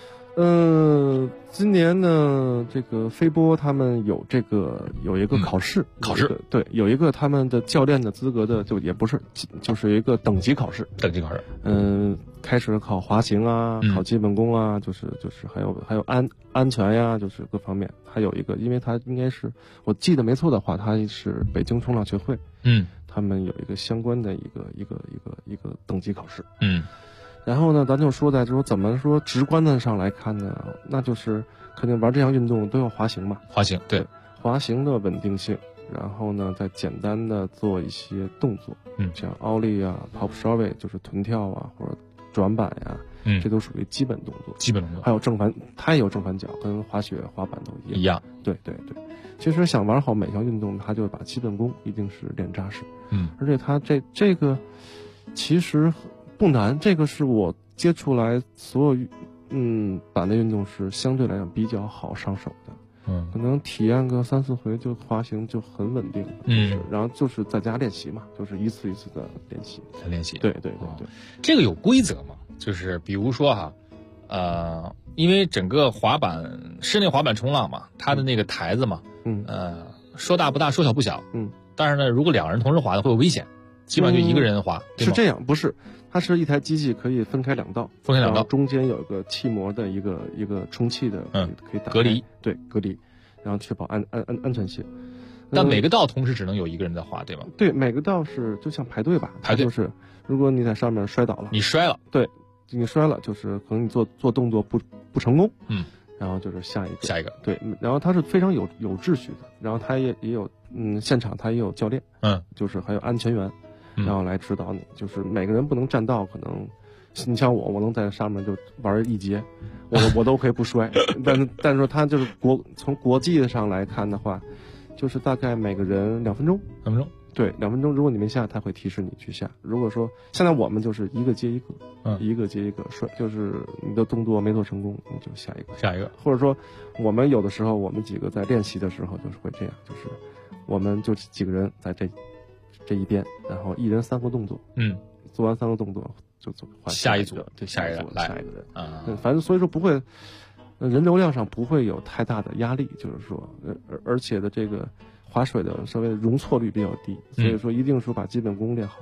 今年呢，这个飞波他们有一个考试，对，有一个他们的教练的资格的，就也不是，就是一个等级考试。开始考滑行啊，考基本功啊，就是还有安全呀，就是各方面。还有一个，因为他应该是我记得没错的话，他是北京冲浪学会，他们有一个相关的一个等级考试，然后呢，咱就说在说怎么说直观的上来看呢，那就是肯定玩这项运动都要滑行嘛， 对， 滑行的稳定性，然后呢再简单的做一些动作，像奥利啊、pop shove 就是臀跳啊或者转板呀，这都属于基本动作。还有正反，它也有正反脚，跟滑雪、滑板都一样。对。其实想玩好每项运动，他就把基本功一定是练扎实。而且他这个其实不难，这个是我接触来所有板类运动是相对来讲比较好上手的。可能体验个3-4回就滑行就很稳定。然后就是在家练习嘛，就是一次一次的练习。对。 这个有规则吗？就是比如说因为整个室内滑板冲浪嘛，它的那个台子嘛，说大不大，说小不小，但是呢，如果2人同时滑的会有危险，基本上就一个人滑。 是这样，不是？它是一台机器可以分开两道，然后中间有一个气膜的一个充气的，可以打开隔离， 对，隔离，然后确保安全性。 但每个道同时只能有一个人在滑，对吗？ 对，每个道是就像排队吧，就是如果你在上面摔倒了， 你摔了， 对，你摔了，就是可能你做动作不成功，然后就是下一个，对，然后它是非常有秩序的，然后它也有现场它也有教练，就是还有安全员。然后来指导你，就是每个人不能占道，可能你像我能在上面就玩一节，我都可以不摔，但是说他就是从国际上来看的话，就是大概每个人2分钟，对，2分钟，如果你没下，他会提示你去下。如果说现在我们就是一个接一个，一个接一个摔，就是你的动作没做成功，你就下一个，或者说我们有的时候我们几个在练习的时候就是会这样，就是我们就几个人在这一边，然后一人3个动作，做完3个动作就换下一组， 对， 下一个来下一个人啊，反正所以说不会，人流量上不会有太大的压力，就是说，而且的这个划水的稍微容错率比较低，所以说一定说把基本功练好，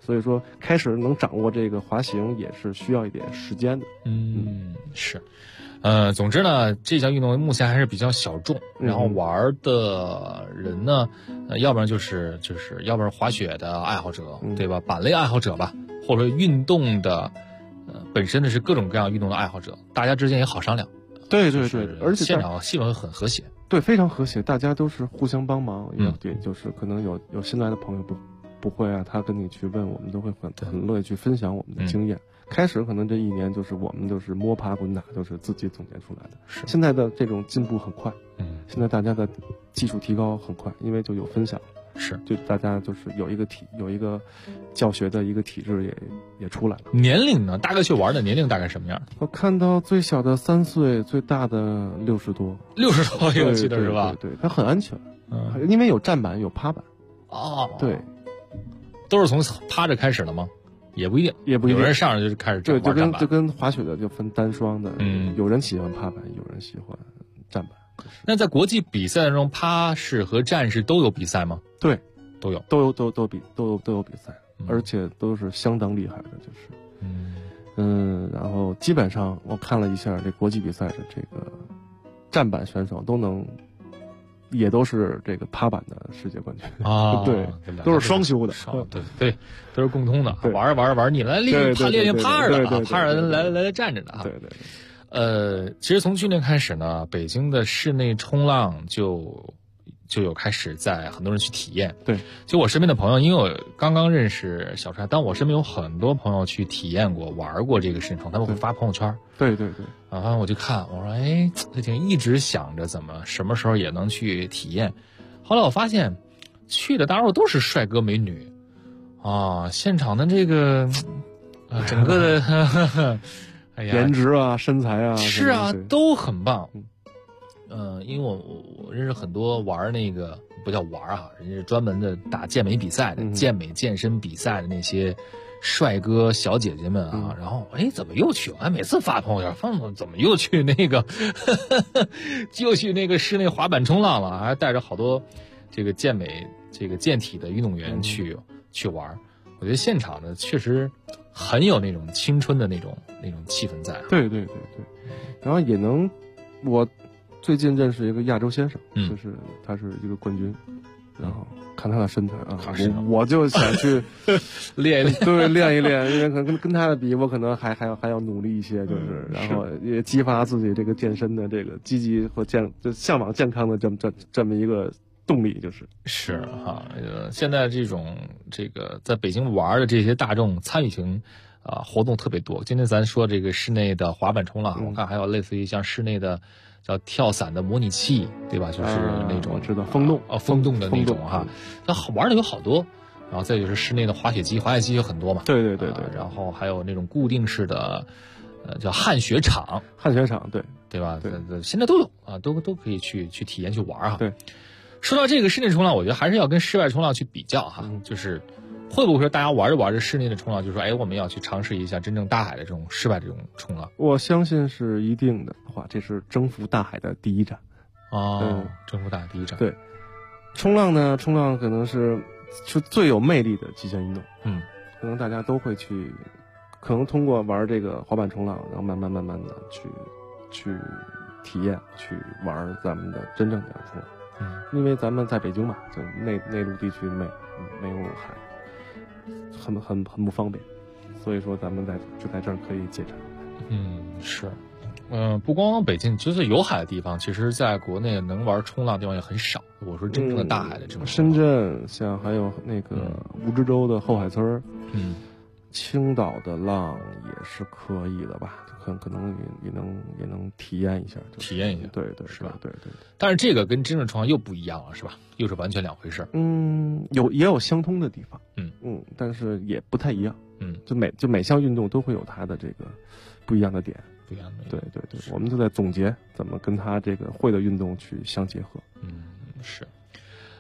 所以说开始能掌握这个滑行也是需要一点时间的。 是。总之呢，这项运动目前还是比较小众，然后玩的人呢，要不然就是要不然滑雪的爱好者，对吧？板类爱好者吧，或者运动的，本身的是各种各样运动的爱好者，大家之间也好商量。 对，而且现场气氛很和谐。 对，非常和谐，大家都是互相帮忙。对，就是可能有新来的朋友不会啊，他跟你去问，我们都会很乐意去分享我们的经验。开始可能这一年就是我们都是摸爬滚打，都是自己总结出来的。现在的这种进步很快，现在大家的技术提高很快，因为就有分享，就大家就是有一个教学的一个体制也出来了。 年龄呢？大概去玩的年龄大概什么样？ 我看到最小的3岁，最大的60多 ，60多我记得是吧？ 对，它很安全，因为有站板有趴板。对， 都是从趴着开始的吗？也不一定，有人上来就开始就跟滑雪的就分单双的，有人喜欢趴板，有人喜欢站板。 那在国际比赛中，趴式和站式都有比赛吗？ 对， 都有比赛，而且都是相当厉害的，就是然后基本上我看了一下这国际比赛的这个站板选手也都是这个趴板的世界冠军啊， 对，都是双修的， 对，都是共通的。玩，你来练趴着的，趴着来站着的啊。 对。 其实从去年开始呢，北京的室内冲浪就有开始在很多人去体验。 对， 就我身边的朋友，因为我刚刚认识小川，但我身边有很多朋友去体验过、玩过这个室内冲，他们会发朋友圈。 对。 然后我就看，我说，一直想着什么时候也能去体验。后来我发现，去的大多数都是帅哥美女，啊，现场的这个，整个的， 颜值啊、身材啊， 是啊，都很棒。因为我认识很多玩那个不叫玩啊，人家是专门的打健美比赛的、健美健身比赛的那些帅哥小姐姐们啊。然后怎么又去？每次发朋友圈，怎么又去那个，又去那个室内滑板冲浪了？还带着好多这个健美、这个健体的运动员去玩。我觉得现场呢，确实很有那种青春的那种气氛在。 对，然后也能我。最近认识一个亚洲先生，就是他是一个冠军，然后看他的身材啊，我就想去练一练， 对，练一练，因为可能跟他的比，我可能还要努力一些，就是，然后也激发自己这个健身的这个积极和就向往健康的这么一个动力， 是哈，现在这个在北京玩的这些大众参与型活动特别多。今天咱说这个室内的滑板冲浪，我看还有类似于像室内的。叫跳伞的模拟器，对吧？就是那种我知道风洞的那种哈，那玩的有好多。然后再就是室内的滑雪机有很多嘛。 对。 然后还有那种固定式的，叫旱雪场，对吧？对，现在都有啊，都可以去体验去玩哈。 对， 说到这个室内冲浪，我觉得还是要跟室外冲浪去比较哈，就是会不会说大家玩着室内的冲浪，就说我们要去尝试一下真正大海的这种室外这种冲浪？ 我相信是一定的话，这是征服大海的第一站。 征服大海第一站。 对，冲浪可能是最有魅力的极限运动。可能大家都会去，可能通过玩这个滑板冲浪，然后慢慢的去体验，去玩咱们的真正的冲浪。因为咱们在北京嘛，就内陆地区没有海。很不方便，所以说咱们就在这儿可以借着。 是，不光北京，就是有海的地方，其实在国内能玩冲浪的地方也很少。我说真正的大海的这种， 深圳像还有那个蜈支洲的后海村，青岛的浪也是可以的吧？可能也能体验一下，对， 是吧？ 对。 但是这个跟真正冲浪又不一样了，是吧？又是完全两回事。 也有相通的地方，但是也不太一样。就每项运动都会有它的这个不一样的点。对，我们就在总结怎么跟它这个会的运动去相结合。 是。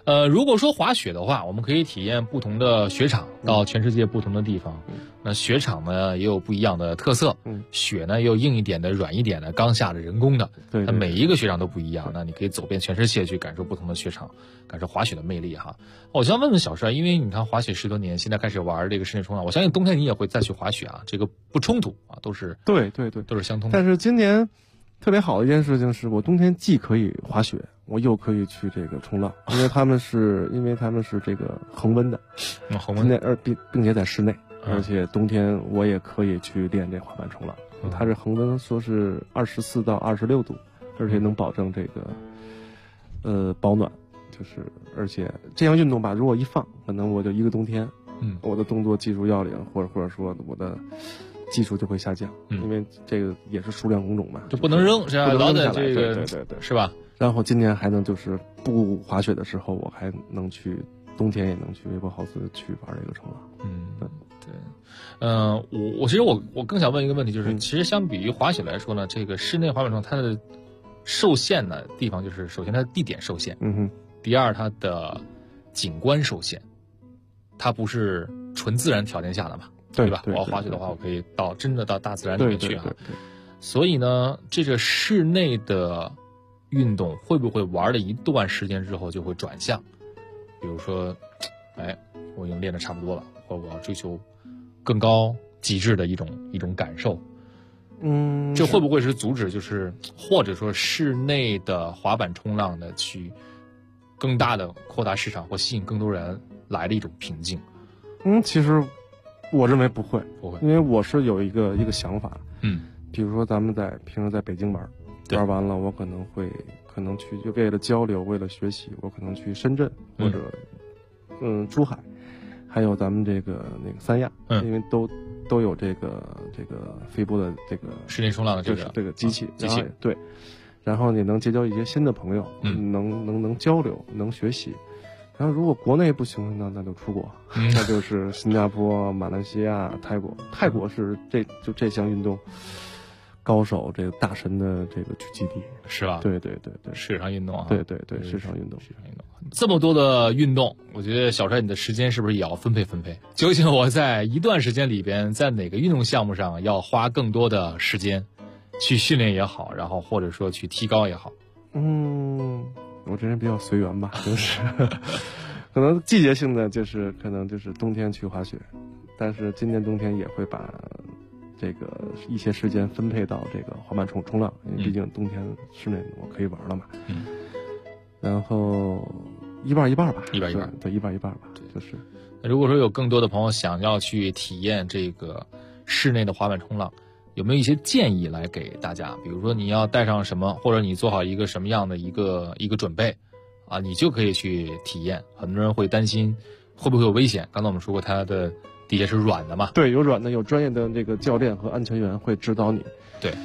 如果说滑雪的话，我们可以体验不同的雪场，到全世界不同的地方。那雪场呢也有不一样的特色，雪呢也有硬一点的、软一点的、钢下的、人工的。 对， 那每一个雪场都不一样。那你可以走遍全世界去感受不同的雪场，感受滑雪的魅力哈。我想问问小帅，因为你看滑雪10多年，现在开始玩这个室内冲浪，我相信冬天你也会再去滑雪啊，这个不冲突啊，都是对， 都是相通的。 但是今年特别好的一件事情是我冬天既可以滑雪，我又可以去这个冲浪，因为他们是这个恒温的， 恒温， 并且在室内，而且冬天我也可以去练这滑板冲浪。它是恒温，说是24到26度，而且能保证这个保暖，就是而且这项运动吧，如果一放，可能我就一个冬天，我的动作技术要领，或者说我的技术就会下降，因为这个也是数量工种嘛， 就不能扔，是吧？老在这个， 对， 是吧？ 然后今年还能就是不滑雪的时候，我还能去冬天也能去微博豪斯去玩这个冲浪。 对，我其实我更想问一个问题，就是其实相比于滑雪来说呢，这个室内滑板冲浪它的受限的地方就是首先它的地点受限，第二它的景观受限，它不是纯自然条件下的嘛。对吧？我要滑雪的话，我可以真的到大自然里面去啊。所以呢，这个室内的运动会不会玩了一段时间之后就会转向？比如说，我已经练得差不多了，或者我要追求更高极致的一种感受。这会不会是阻止，就是或者说室内的滑板冲浪的去更大的扩大市场或吸引更多人来的一种瓶颈？ 其实。我认为不会，因为我是有一个想法，比如说咱们平时在北京玩完了，我可能去就为了交流，为了学习，我可能去深圳或者珠海，还有咱们那个三亚，因为都有这个飞波的这个室内冲浪的这个机器，对，然后你能结交一些新的朋友，能交流，能学习。然后如果国内不行，那就出国，那就是新加坡、马来西亚、泰国。泰国是这项运动高手这个大神的这个聚集地， 是吧？ 对， 水上运动啊， 对，水上运动。 这么多的运动，我觉得小帅你的时间是不是也要分配？究竟我在一段时间里边，在哪个运动项目上要花更多的时间去训练也好，然后或者说去提高也好？ 我这人比较随缘吧，就是可能季节性的可能就是冬天去滑雪，但是今年冬天也会把这个一些时间分配到这个滑板冲浪，因为毕竟冬天室内我可以玩了嘛。然后一半吧， 一半， 对，一半吧，就是。 如果说有更多的朋友想要去体验这个室内的滑板冲浪，有没有一些建议来给大家？比如说你要带上什么，或者你做好一个什么样的一个准备啊，你就可以去体验。很多人会担心会不会有危险，刚才我们说过它的底下是软的嘛， 对，有软的，有专业的这个教练和安全员会指导你。 对，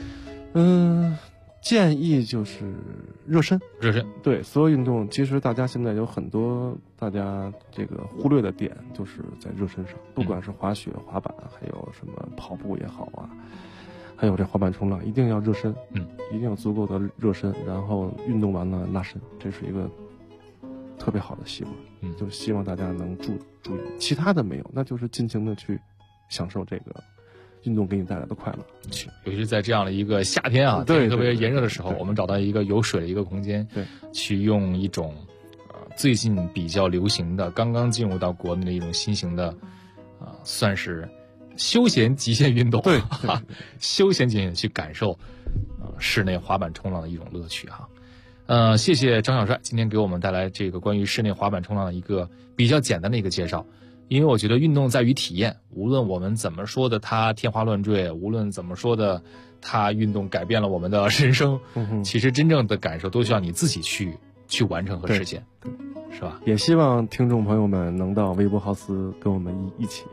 建议就是热身，对，所有运动其实大家现在有很多大家这个忽略的点，就是在热身上，不管是滑雪、滑板，还有什么跑步也好啊，还有这滑板冲浪，一定要热身，一定要足够的热身，然后运动完了拉伸，这是一个特别好的习惯，就希望大家能注意，其他的没有，那就是尽情的去享受这个运动给你带来的快乐， 尤其是在这样的一个夏天啊，天气特别炎热的时候，我们找到一个有水的一个空间，去用一种最近比较流行的、刚刚进入到国内的一种新型的算是休闲极限运动，对，休闲极限去感受室内滑板冲浪的一种乐趣哈。谢谢张小帅今天给我们带来这个关于室内滑板冲浪的一个比较简单的一个介绍。因为我觉得运动在于体验，无论我们怎么说的它天花乱坠，无论怎么说的它运动改变了我们的人生，其实真正的感受都需要你自己去完成和实现，是吧？ 也希望听众朋友们能到微博豪斯跟我们一起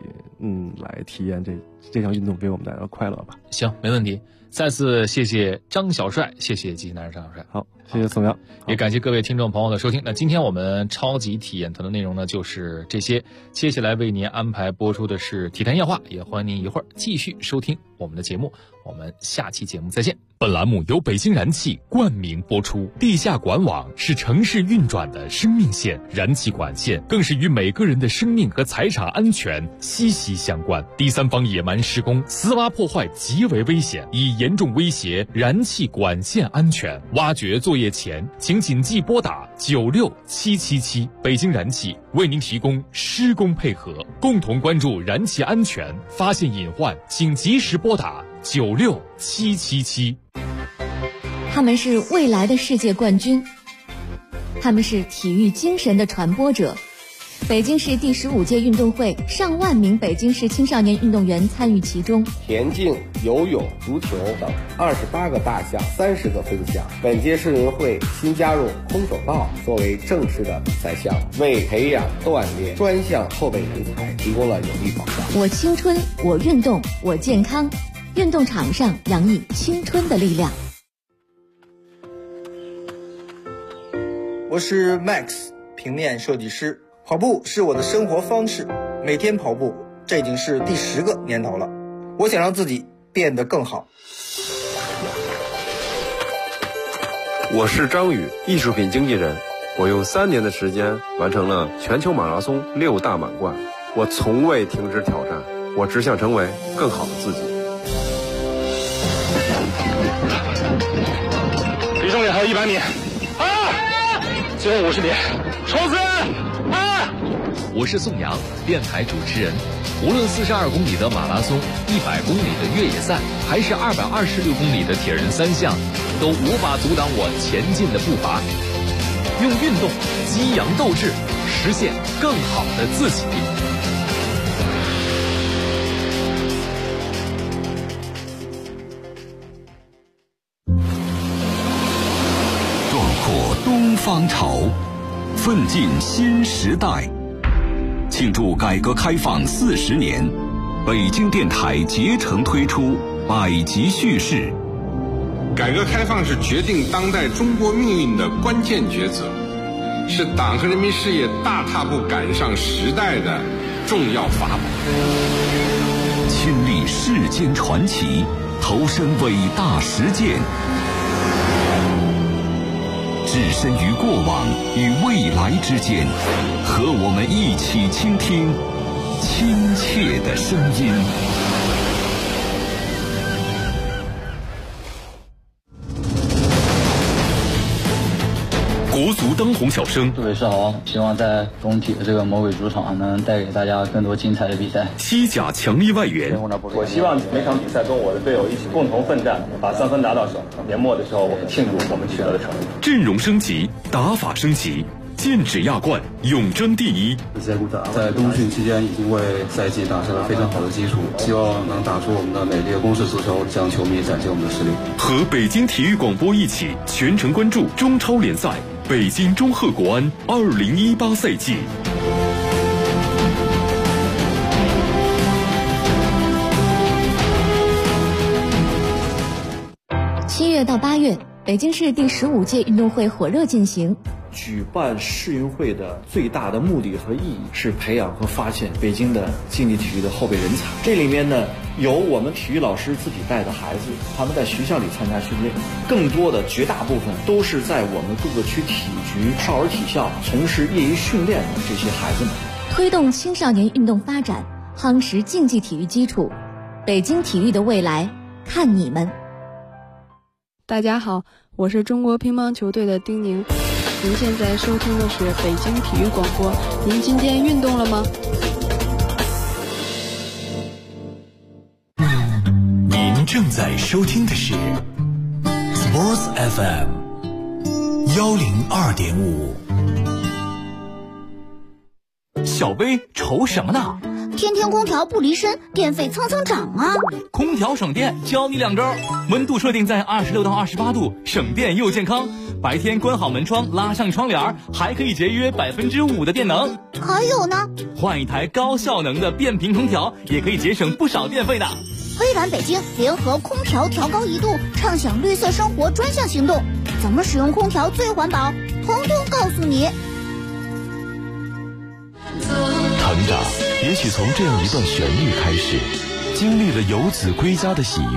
来体验这项运动给我们带来的快乐吧。 行，没问题。再次谢谢张小帅，谢谢机器男人张小帅。 好，谢谢宋阳， 也感谢各位听众朋友的收听。那今天我们超级体验团的内容呢，就是这些。接下来为您安排播出的是体坛夜话，也欢迎您一会儿继续收听我们的节目。我们下期节目再见。 本栏目由北京燃气冠名播出。地下管网是城市运转的生命线，燃气管线更是与每个人的生命和财产安全息息相关。第三方野蛮施工、私挖破坏极为危险，已严重威胁燃气管线安全。挖掘作业前，请谨记拨打96777。北京燃气为您提供施工配合，共同关注燃气安全，发现隐患请及时拨打96777。 他们是未来的世界冠军，他们是体育精神的传播者。北京市第15届运动会，上万名北京市青少年运动员参与其中。 田径、游泳、足球等28个大项，30个分项。本届世运会新加入空手道作为正式的比赛项目，为培养锻炼专项后备人才提供了有力保障。 我青春，我运动，我健康。运动场上洋溢青春的力量。 我是 Max， 平面设计师。跑步是我的生活方式，每天跑步，这已经是第10个年头了。我想让自己变得更好。 我是张宇，艺术品经纪人。我用3年的时间完成了全球马拉松6大满贯。我从未停止挑战，我只想成为更好的自己。 离终点还有100米，最后50米，冲刺！ 我是宋阳，电台主持人。无论42公里的马拉松、100公里的越野赛，还是226公里的铁人3项，都无法阻挡我前进的步伐。用运动激扬斗志，实现更好的自己。 壮阔东方潮，奋进新时代。庆祝改革开放40年，北京电台竭诚推出百集叙事。 改革开放是决定当代中国命运的关键抉择，是党和人民事业大踏步赶上时代的重要法宝。 亲历世间传奇，投身伟大实践，置身于过往与未来之间，和我们一起倾听亲切的声音。 国足当红小生， 各位是好，希望在中体的这个魔鬼主场能带给大家更多精彩的比赛。 西甲强力外援， 我希望每场比赛跟我的队友一起共同奋战，把3分拿到手。年末的时候，我们庆祝我们取得的成绩。 阵容升级，打法升级，剑指亚冠，永争第一。 在冬训期间已经为赛季打下了非常好的基础，希望能打出我们的美丽的攻势足球，向球迷展现我们的实力。 和北京体育广播一起全程关注中超联赛。北京中赫国安2018赛季。 7月到8月，北京市第15届运动会火热进行。 举办世运会的最大的目的和意义是培养和发现北京的竞技体育的后备人才。这里面呢，有我们体育老师自己带的孩子，他们在学校里参加训练，更多的绝大部分都是在我们各个区体局、少儿体校从事业余训练的这些孩子们。 推动青少年运动发展，夯实竞技体育基础，北京体育的未来看你们。 大家好，我是中国乒乓球队的丁宁。您现在收听的是北京体育广播，您今天运动了吗？ 您正在收听的是 Sports FM 102.5。 小薇愁什么呢？ 天天空调不离身，电费蹭蹭涨啊！ 空调省电，教你2招：温度设定在26到28度，省电又健康。白天关好门窗，拉上窗帘，还可以节约5%的电能。 还有呢， 换一台高效能的变频空调，也可以节省不少电费的。 微软北京联合空调调高1度，畅享绿色生活专项行动，怎么使用空调最环保？通通告诉你。 成长也许从这样一段旋律开始，经历了游子归家的喜悦。